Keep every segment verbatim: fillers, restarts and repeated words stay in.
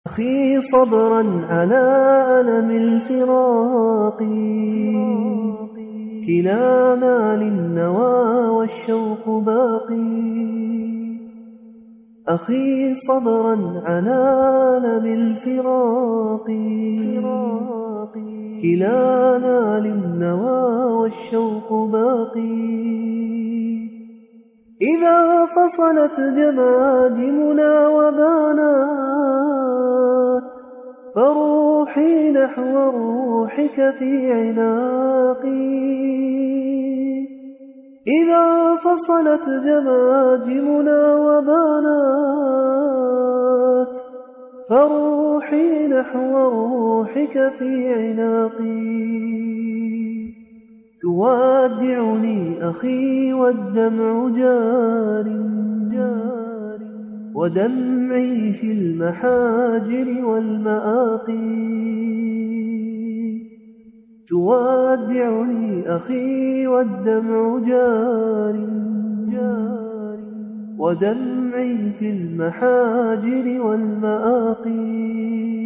أخي صبرا على ألم الفراق، كلانا للنوى والشوق باقي. أخي صبرا على ألم الفراق، كلانا للنوى والشوق باقي. إذا فصلت جماجمنا وبانت، فروحي نحو روحك في عناقي. إذا فصلت جماجمنا وبانت، فروحي نحو روحك في عناقي. تودعني أخي والدمع جار جار، ودمعي في المحاجر والمآقي. تودعني أخي والدمع جار جار، ودمعي في المحاجر والمآقي.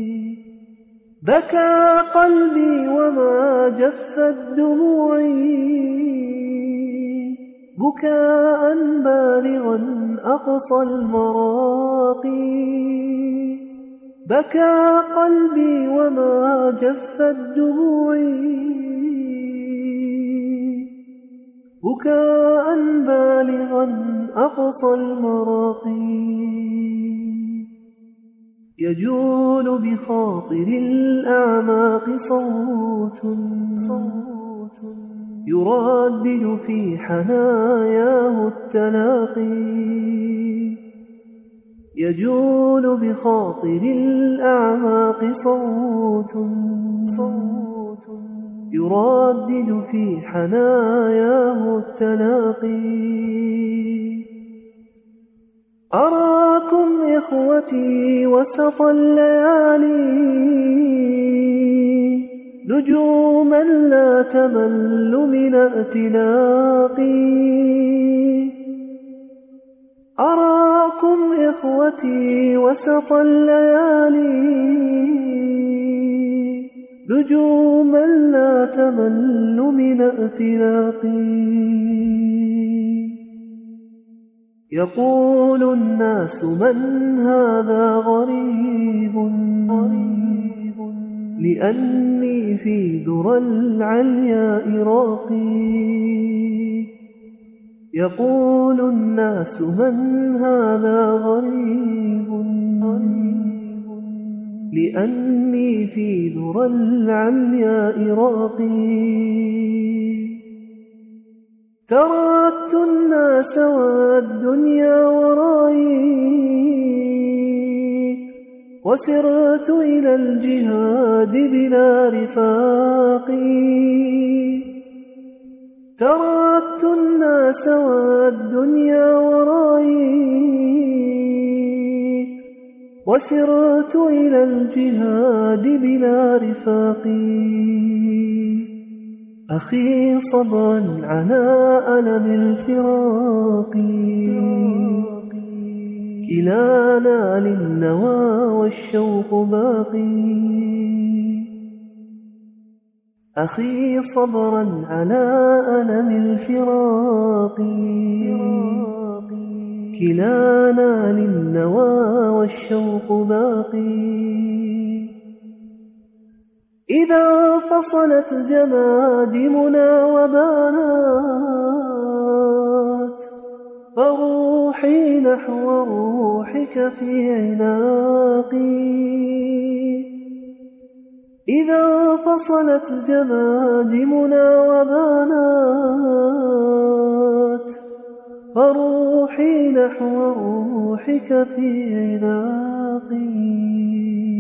بكى قلبي وما جفت دموعي، بكاء بالغا أقصى المراقي. بكى قلبي وما جفت دموعي، بكاء بالغا أقصى المراقي. يجول بخاطر الأعماق صوت صوت يردد في حناياه التلاقي. يجول بخاطر الأعماق صوت صوت يردد في حناياه التلاقي. أراكم إخوتي وسط الليالي، نجوما لا تمل من ائتلاقي. أراكم إخوتي وسط الليالي، نجوما لا تمل من ائتلاقي. يقول الناس من هذا غريب غريب، لأني في ذرى العلياء راقي. يقول الناس من هذا غريب غريب، لأني في ذرى العلياء راقي. تركت الناس والدنيا ورائي، وسرت إلى الجهاد بلا رفاق. تركت الناس والدنيا ورائي، وسرت إلى الجهاد بلا رفاق. أخي صبرا على ألم الفراق، كلانا للنوى والشوق باقي. أخي صبرا على ألم الفراق، كلانا للنوى والشوق باقي. إذا فصلت جماجمنا وبانت، فروحي نحو روحك في عناقي. إذا فصلت جماجمنا وبانت، فروحي نحو روحك في عناقي.